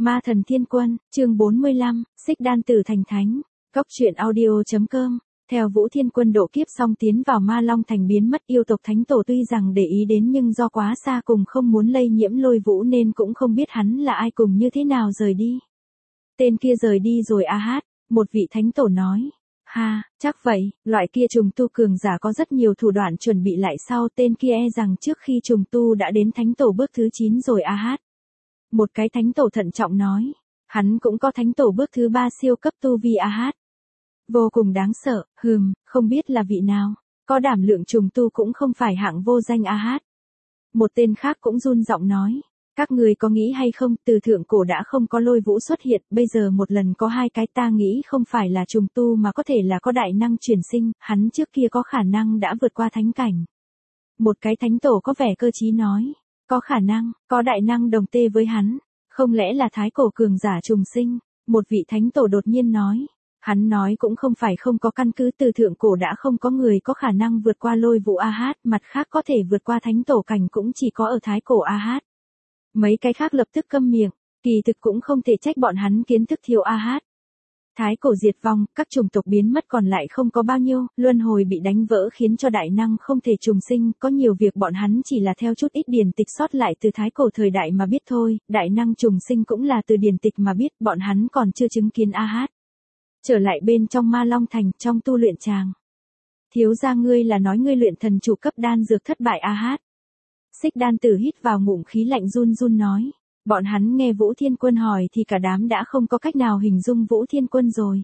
Ma thần thiên quân, chương 45, xích đan tử thành thánh. Cốc truyện audio.com. Theo Vũ Thiên Quân độ kiếp xong tiến vào Ma Long thành biến mất, yêu tộc thánh tổ tuy rằng để ý đến nhưng do quá xa cùng không muốn lây nhiễm Lôi Vũ nên cũng không biết hắn là ai cùng như thế nào rời đi. Tên kia rời đi rồi a hát, một vị thánh tổ nói. Ha, chắc vậy, loại kia trùng tu cường giả có rất nhiều thủ đoạn chuẩn bị lại sau, tên kia e rằng trước khi trùng tu đã đến thánh tổ bước thứ 9 rồi a hát. Một cái thánh tổ thận trọng nói, hắn cũng có thánh tổ bước thứ 3 siêu cấp tu vi a hát. Vô cùng đáng sợ, không biết là vị nào, có đảm lượng trùng tu cũng không phải hạng vô danh a hát. Một tên khác cũng run giọng nói, các người có nghĩ hay không, từ thượng cổ đã không có Lôi Vũ xuất hiện, bây giờ một lần có hai cái, ta nghĩ không phải là trùng tu mà có thể là có đại năng chuyển sinh, hắn trước kia có khả năng đã vượt qua thánh cảnh. Một cái thánh tổ có vẻ cơ trí nói, có khả năng, có đại năng đồng tê với hắn, không lẽ là thái cổ cường giả trùng sinh, một vị thánh tổ đột nhiên nói. Hắn nói cũng không phải không có căn cứ, từ thượng cổ đã không có người có khả năng vượt qua Lôi Vũ a hát, mặt khác có thể vượt qua thánh tổ cảnh cũng chỉ có ở thái cổ a hát. Mấy cái khác lập tức câm miệng, kỳ thực cũng không thể trách bọn hắn kiến thức thiếu a hát. Thái cổ diệt vong, các chủng tộc biến mất còn lại không có bao nhiêu, luân hồi bị đánh vỡ khiến cho đại năng không thể trùng sinh, có nhiều việc bọn hắn chỉ là theo chút ít điển tịch sót lại từ thái cổ thời đại mà biết thôi, đại năng trùng sinh cũng là từ điển tịch mà biết, bọn hắn còn chưa chứng kiến a hát. Trở lại bên trong Ma Long thành, trong tu luyện tràng. Thiếu gia, ngươi là nói ngươi luyện thần chủ cấp đan dược thất bại a hát. Xích đan tử hít vào ngụm khí lạnh run run nói. Bọn hắn nghe Vũ Thiên Quân hỏi thì cả đám đã không có cách nào hình dung Vũ Thiên Quân rồi.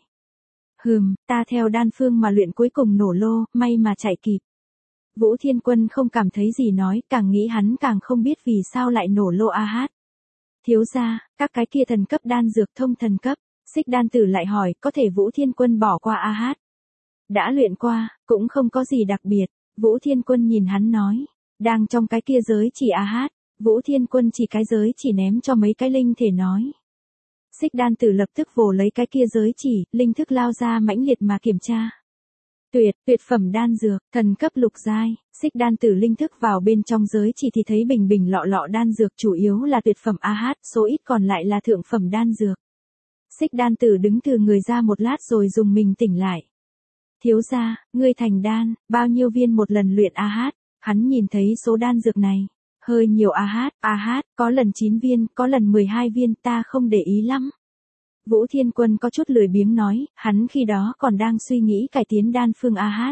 Ta theo đan phương mà luyện cuối cùng nổ lô, may mà chạy kịp. Vũ Thiên Quân không cảm thấy gì nói, càng nghĩ hắn càng không biết vì sao lại nổ lô a hát. Thiếu gia, các cái kia thần cấp đan dược thông thần cấp. Xích đan tử lại hỏi, có thể Vũ Thiên Quân bỏ qua a hát. Đã luyện qua, cũng không có gì đặc biệt. Vũ Thiên Quân nhìn hắn nói, đang trong cái kia giới chỉ a hát. Vũ Thiên Quân chỉ cái giới chỉ ném cho mấy cái linh thể nói. Xích đan tử lập tức vồ lấy cái kia giới chỉ, linh thức lao ra mãnh liệt mà kiểm tra. Tuyệt phẩm đan dược, thần cấp lục giai. Xích đan tử linh thức vào bên trong giới chỉ thì thấy bình bình lọ lọ đan dược chủ yếu là tuyệt phẩm a hát, số ít còn lại là thượng phẩm đan dược. Xích đan tử đứng từ người ra một lát rồi dùng mình tỉnh lại. Thiếu gia, ngươi thành đan, bao nhiêu viên một lần luyện a hát? Hắn nhìn thấy số đan dược này. Hơi nhiều a hát, có lần 9 viên, có lần 12 viên, ta không để ý lắm. Vũ Thiên Quân có chút lười biếng nói, hắn khi đó còn đang suy nghĩ cải tiến đan phương a hát.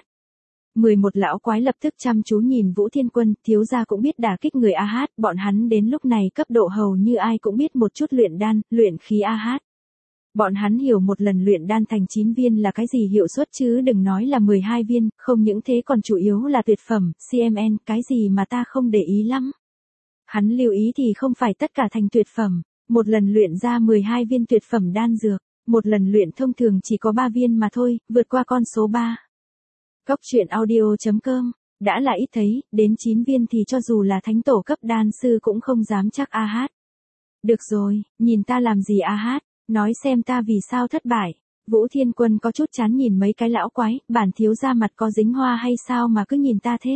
11 lão quái lập tức chăm chú nhìn Vũ Thiên Quân, thiếu gia cũng biết đả kích người a hát, bọn hắn đến lúc này cấp độ hầu như ai cũng biết một chút luyện đan, luyện khí a hát. Bọn hắn hiểu một lần luyện đan thành 9 viên là cái gì hiệu suất chứ đừng nói là 12 viên, không những thế còn chủ yếu là tuyệt phẩm, CMN, cái gì mà ta không để ý lắm. Hắn lưu ý thì không phải tất cả thành tuyệt phẩm, một lần luyện ra 12 viên tuyệt phẩm đan dược, một lần luyện thông thường chỉ có 3 viên mà thôi, vượt qua con số 3. Cốc truyện audio.com, đã là ít thấy, đến 9 viên thì cho dù là thánh tổ cấp đan sư cũng không dám chắc a hát. Được rồi, nhìn ta làm gì a hát, nói xem ta vì sao thất bại. Vũ Thiên Quân có chút chán nhìn mấy cái lão quái, bản thiếu gia mặt có dính hoa hay sao mà cứ nhìn ta thế.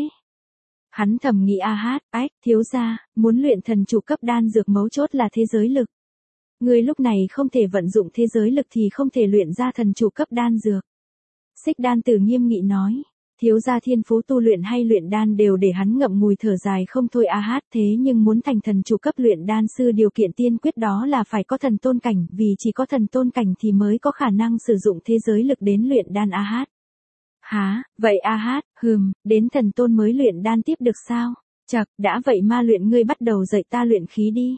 Hắn thầm nghĩ a hát, thiếu gia, muốn luyện thần chủ cấp đan dược mấu chốt là thế giới lực. Người lúc này không thể vận dụng thế giới lực thì không thể luyện ra thần chủ cấp đan dược. Xích đan tử nghiêm nghị nói, thiếu gia thiên phú tu luyện hay luyện đan đều để hắn ngậm ngùi thở dài không thôi a hát, thế nhưng muốn thành thần chủ cấp luyện đan sư điều kiện tiên quyết đó là phải có thần tôn cảnh, vì chỉ có thần tôn cảnh thì mới có khả năng sử dụng thế giới lực đến luyện đan a hát. Hả, vậy a hát, đến thần tôn mới luyện đan tiếp được sao? Chậc, đã vậy ma luyện ngươi bắt đầu dạy ta luyện khí đi.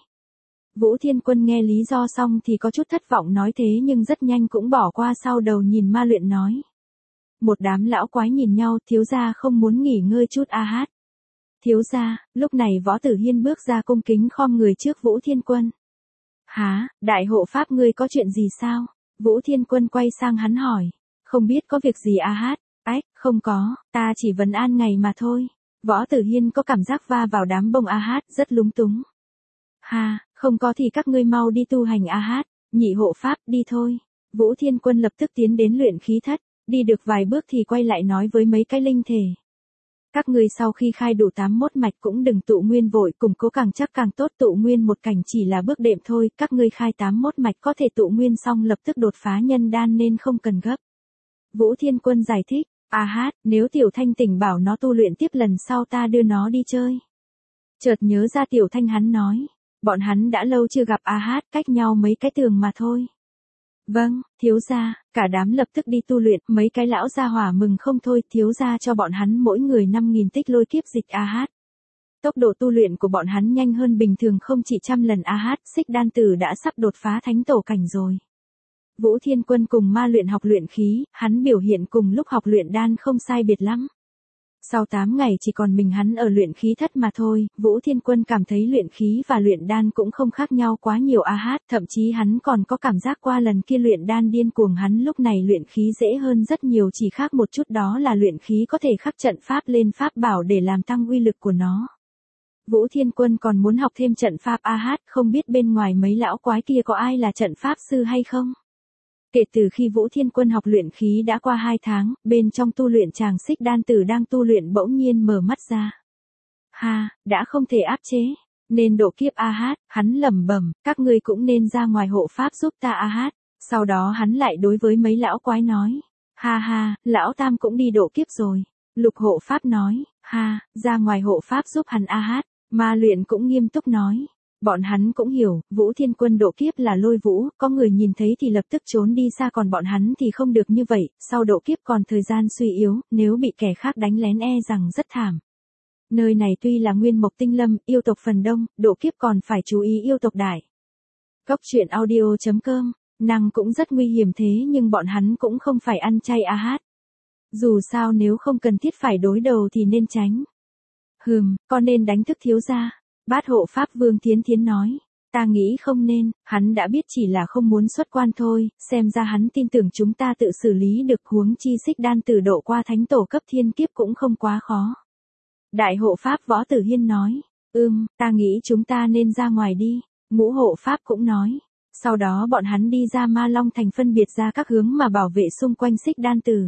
Vũ Thiên Quân nghe lý do xong thì có chút thất vọng nói thế nhưng rất nhanh cũng bỏ qua sau đầu nhìn ma luyện nói. Một đám lão quái nhìn nhau, thiếu gia không muốn nghỉ ngơi chút a hát. Thiếu gia, lúc này Võ Tử Hiên bước ra cung kính khom người trước Vũ Thiên Quân. Hả, đại hộ pháp ngươi có chuyện gì sao? Vũ Thiên Quân quay sang hắn hỏi. Không biết có việc gì a hát? Không có, ta chỉ vấn an ngày mà thôi. Võ Tử Hiên có cảm giác va vào đám bông a hát, rất lúng túng. Ha, không có thì các ngươi mau đi tu hành a hát, nhị hộ pháp đi thôi. Vũ Thiên Quân lập tức tiến đến luyện khí thất, đi được vài bước thì quay lại nói với mấy cái linh thể. Các ngươi sau khi khai đủ 81 mạch cũng đừng tụ nguyên vội, củng cố càng chắc càng tốt, tụ nguyên một cảnh chỉ là bước đệm thôi, các ngươi khai 81 mạch có thể tụ nguyên xong lập tức đột phá nhân đan nên không cần gấp. Vũ Thiên Quân giải thích, nếu Tiểu Thanh tỉnh bảo nó tu luyện tiếp lần sau ta đưa nó đi chơi. Chợt nhớ ra Tiểu Thanh hắn nói, bọn hắn đã lâu chưa gặp cách nhau mấy cái tường mà thôi. Vâng, thiếu gia, cả đám lập tức đi tu luyện, mấy cái lão gia hỏa mừng không thôi, thiếu gia cho bọn hắn mỗi người 5.000 tích lôi kiếp dịch Tốc độ tu luyện của bọn hắn nhanh hơn bình thường không chỉ trăm lần Xích Đan Tử đã sắp đột phá thánh tổ cảnh rồi. Vũ Thiên Quân cùng ma luyện học luyện khí, hắn biểu hiện cùng lúc học luyện đan không sai biệt lắm. Sau 8 ngày chỉ còn mình hắn ở luyện khí thất mà thôi, Vũ Thiên Quân cảm thấy luyện khí và luyện đan cũng không khác nhau quá nhiều thậm chí hắn còn có cảm giác qua lần kia luyện đan điên cuồng hắn lúc này luyện khí dễ hơn rất nhiều, chỉ khác một chút đó là luyện khí có thể khắc trận pháp lên pháp bảo để làm tăng uy lực của nó. Vũ Thiên Quân còn muốn học thêm trận pháp không biết bên ngoài mấy lão quái kia có ai là trận pháp sư hay không? Kể từ khi Vũ Thiên Quân học luyện khí đã qua 2 tháng, bên trong tu luyện chàng Xích Đan Tử đang tu luyện bỗng nhiên mở mắt ra. Đã không thể áp chế, nên độ kiếp hắn lẩm bẩm, các ngươi cũng nên ra ngoài hộ pháp giúp ta Sau đó hắn lại đối với mấy lão quái nói, lão tam cũng đi độ kiếp rồi. Lục hộ pháp nói, ra ngoài hộ pháp giúp hắn Ma luyện cũng nghiêm túc nói. Bọn hắn cũng hiểu, Vũ Thiên Quân độ kiếp là lôi vũ, có người nhìn thấy thì lập tức trốn đi xa, còn bọn hắn thì không được như vậy, sau độ kiếp còn thời gian suy yếu, nếu bị kẻ khác đánh lén rằng rất thảm. Nơi này tuy là nguyên mộc tinh lâm, yêu tộc phần đông, độ kiếp còn phải chú ý yêu tộc đại. Cốc truyện audio.com, năng cũng rất nguy hiểm thế nhưng bọn hắn cũng không phải ăn chay Dù sao nếu không cần thiết phải đối đầu thì nên tránh. Con nên đánh thức thiếu gia. Bát hộ pháp Vương Thiến Thiến nói, ta nghĩ không nên, hắn đã biết chỉ là không muốn xuất quan thôi, xem ra hắn tin tưởng chúng ta tự xử lý được, huống chi Xích Đan Tử độ qua thánh tổ cấp thiên kiếp cũng không quá khó. Đại hộ pháp Võ Tử Hiên nói, ta nghĩ chúng ta nên ra ngoài đi, Ngũ hộ pháp cũng nói. Sau đó bọn hắn đi ra Ma Long Thành phân biệt ra các hướng mà bảo vệ xung quanh Xích Đan Tử.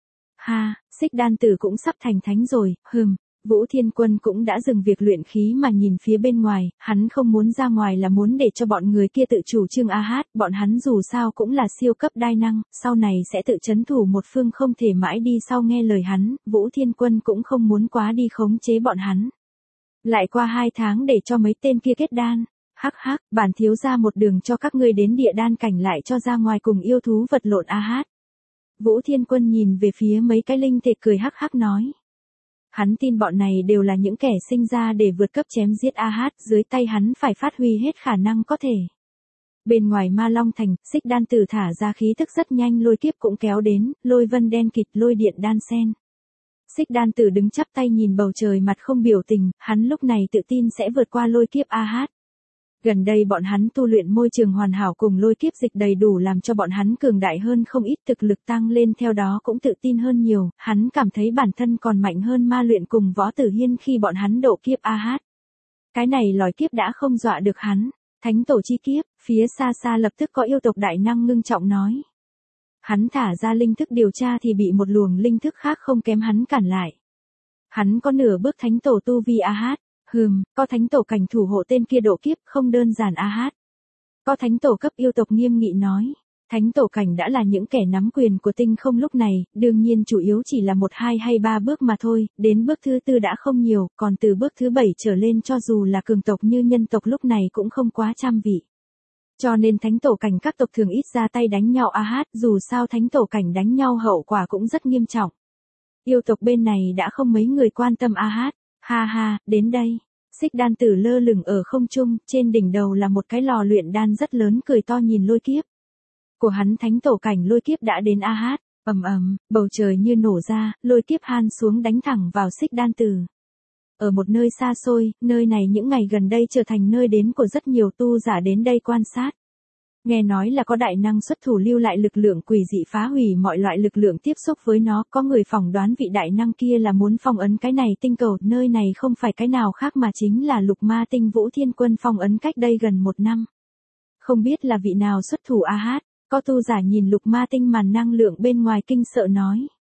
Xích Đan Tử cũng sắp thành thánh rồi, Vũ Thiên Quân cũng đã dừng việc luyện khí mà nhìn phía bên ngoài, hắn không muốn ra ngoài là muốn để cho bọn người kia tự chủ trương bọn hắn dù sao cũng là siêu cấp đai năng, sau này sẽ tự trấn thủ một phương không thể mãi đi sau nghe lời hắn, Vũ Thiên Quân cũng không muốn quá đi khống chế bọn hắn. Lại qua 2 tháng để cho mấy tên kia kết đan, bản thiếu ra một đường cho các ngươi đến địa đan cảnh lại cho ra ngoài cùng yêu thú vật lộn Vũ Thiên Quân nhìn về phía mấy cái linh thể cười nói. Hắn tin bọn này đều là những kẻ sinh ra để vượt cấp chém giết dưới tay hắn phải phát huy hết khả năng có thể. Bên ngoài Ma Long Thành, Xích Đan Tử thả ra khí thức rất nhanh, lôi kiếp cũng kéo đến, lôi vân đen kịt, lôi điện đan xen. Xích Đan Tử đứng chắp tay nhìn bầu trời mặt không biểu tình, hắn lúc này tự tin sẽ vượt qua lôi kiếp Gần đây bọn hắn tu luyện môi trường hoàn hảo cùng lôi kiếp dịch đầy đủ làm cho bọn hắn cường đại hơn không ít, thực lực tăng lên theo đó cũng tự tin hơn nhiều, hắn cảm thấy bản thân còn mạnh hơn ma luyện cùng Võ Tử Hiên khi bọn hắn độ kiếp Cái này lòi kiếp đã không dọa được hắn. Thánh tổ chi kiếp, phía xa xa lập tức có yêu tộc đại năng ngưng trọng nói. Hắn thả ra linh thức điều tra thì bị một luồng linh thức khác không kém hắn cản lại. Hắn có nửa bước thánh tổ tu vi có thánh tổ cảnh thủ hộ tên kia độ kiếp không đơn giản Có thánh tổ cấp yêu tộc nghiêm nghị nói. Thánh tổ cảnh đã là những kẻ nắm quyền của tinh không lúc này, đương nhiên chủ yếu chỉ là 1, 2 hay 3 bước mà thôi, đến bước thứ 4 đã không nhiều, còn từ bước thứ 7 trở lên cho dù là cường tộc như nhân tộc lúc này cũng không quá trăm vị. Cho nên thánh tổ cảnh các tộc thường ít ra tay đánh nhau dù sao thánh tổ cảnh đánh nhau hậu quả cũng rất nghiêm trọng. Yêu tộc bên này đã không mấy người quan tâm đến đây. Xích Đan Tử lơ lửng ở không trung, trên đỉnh đầu là một cái lò luyện đan rất lớn cười to nhìn lôi kiếp. Của hắn thánh tổ cảnh lôi kiếp đã đến bầu trời như nổ ra, lôi kiếp han xuống đánh thẳng vào Xích Đan Tử. Ở một nơi xa xôi, nơi này những ngày gần đây trở thành nơi đến của rất nhiều tu giả đến đây quan sát. Nghe nói là có đại năng xuất thủ lưu lại lực lượng quỷ dị phá hủy mọi loại lực lượng tiếp xúc với nó, có người phỏng đoán vị đại năng kia là muốn phong ấn cái này tinh cầu, nơi này không phải cái nào khác mà chính là Lục Ma Tinh Vũ Thiên Quân phong ấn cách đây gần 1 năm. Không biết là vị nào xuất thủ có tu giả nhìn Lục Ma Tinh màn năng lượng bên ngoài kinh sợ nói.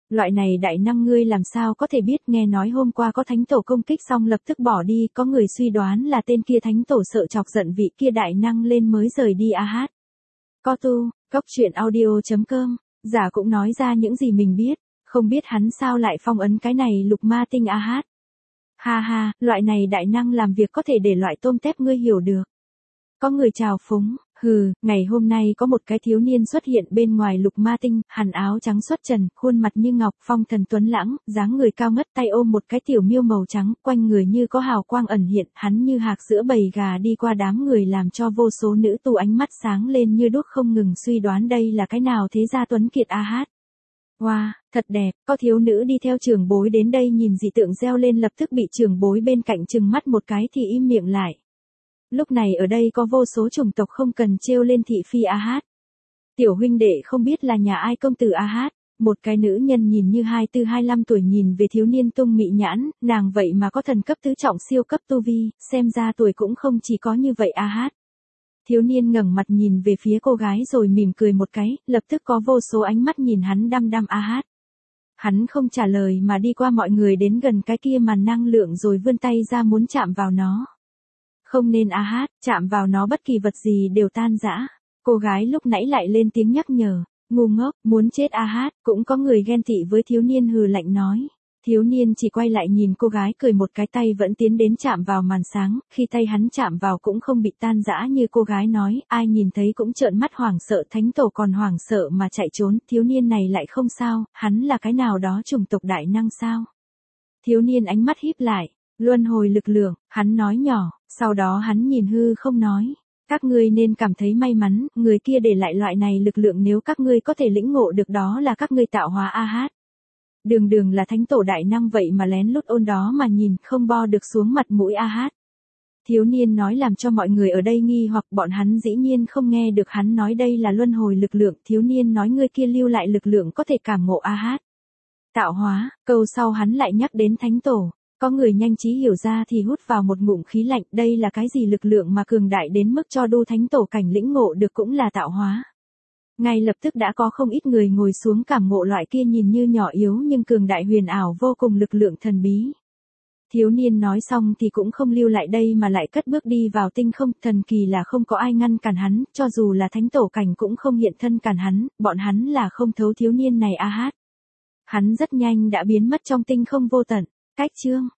Loại này đại năng ngươi làm sao có thể biết, nghe nói hôm qua có thánh tổ công kích xong lập tức bỏ đi, có người suy đoán là tên kia thánh tổ sợ chọc giận vị kia đại năng lên mới rời đi a hát. Có tu, cóc truyện audio.com, giả cũng nói ra những gì mình biết, không biết hắn sao lại phong ấn cái này lục ma tinh a hát. Ha ha, loại này đại năng làm việc có thể để loại tôm tép ngươi hiểu được. Có người chào phúng, ngày hôm nay có một cái thiếu niên xuất hiện bên ngoài lục ma tinh, hàn áo trắng xuất trần, khuôn mặt như ngọc, phong thần tuấn lãng, dáng người cao ngất, tay ôm một cái tiểu miêu màu trắng, quanh người như có hào quang ẩn hiện, hắn như hạc giữa bầy gà đi qua đám người làm cho vô số nữ tu ánh mắt sáng lên như đuốc không ngừng suy đoán đây là cái nào thế gia tuấn kiệt a hát. Wow, thật đẹp, có thiếu nữ đi theo trưởng bối đến đây nhìn dị tượng reo lên lập tức bị trưởng bối bên cạnh trừng mắt một cái thì im miệng lại. Lúc này ở đây có vô số chủng tộc không cần trêu lên thị phi a hát. Tiểu huynh đệ không biết là nhà ai công tử a hát. Một cái nữ nhân nhìn như 24-25 tuổi nhìn về thiếu niên tung mị nhãn, nàng vậy mà có thần cấp tứ trọng siêu cấp tu vi, xem ra tuổi cũng không chỉ có như vậy a hát. Thiếu niên ngẩng mặt nhìn về phía cô gái rồi mỉm cười một cái, lập tức có vô số ánh mắt nhìn hắn đăm đăm a hát. Hắn không trả lời mà đi qua mọi người đến gần cái kia màn năng lượng rồi vươn tay ra muốn chạm vào nó. Không nên a hát, chạm vào nó bất kỳ vật gì đều tan rã. Cô gái lúc nãy lại lên tiếng nhắc nhở, ngu ngốc, muốn chết a hát, cũng có người ghen tị với thiếu niên hừ lạnh nói. Thiếu niên chỉ quay lại nhìn cô gái cười một cái, tay vẫn tiến đến chạm vào màn sáng, khi tay hắn chạm vào cũng không bị tan rã như cô gái nói, ai nhìn thấy cũng trợn mắt hoảng sợ, thánh tổ còn hoảng sợ mà chạy trốn, thiếu niên này lại không sao, hắn là cái nào đó chủng tộc đại năng sao? Thiếu niên ánh mắt híp lại, luân hồi lực lượng, hắn nói nhỏ, sau đó hắn nhìn hư không nói. Các ngươi nên cảm thấy may mắn, người kia để lại loại này lực lượng nếu các ngươi có thể lĩnh ngộ được đó là các ngươi tạo hóa a hát. Đường là thánh tổ đại năng vậy mà lén lút ôn đó mà nhìn, không bo được xuống mặt mũi a hát. Thiếu niên nói làm cho mọi người ở đây nghi hoặc, bọn hắn dĩ nhiên không nghe được hắn nói đây là luân hồi lực lượng, thiếu niên nói người kia lưu lại lực lượng có thể cảm ngộ a hát. Tạo hóa, câu sau hắn lại nhắc đến thánh tổ. Có người nhanh trí hiểu ra thì hút vào một ngụm khí lạnh, đây là cái gì lực lượng mà cường đại đến mức cho đu thánh tổ cảnh lĩnh ngộ được cũng là tạo hóa. Ngay lập tức đã có không ít người ngồi xuống cảm ngộ loại kia nhìn như nhỏ yếu nhưng cường đại huyền ảo vô cùng lực lượng thần bí. Thiếu niên nói xong thì cũng không lưu lại đây mà lại cất bước đi vào tinh không, thần kỳ là không có ai ngăn cản hắn, cho dù là thánh tổ cảnh cũng không hiện thân cản hắn, bọn hắn là không thấu thiếu niên này a hát. Hắn rất nhanh đã biến mất trong tinh không vô tận. Cách chương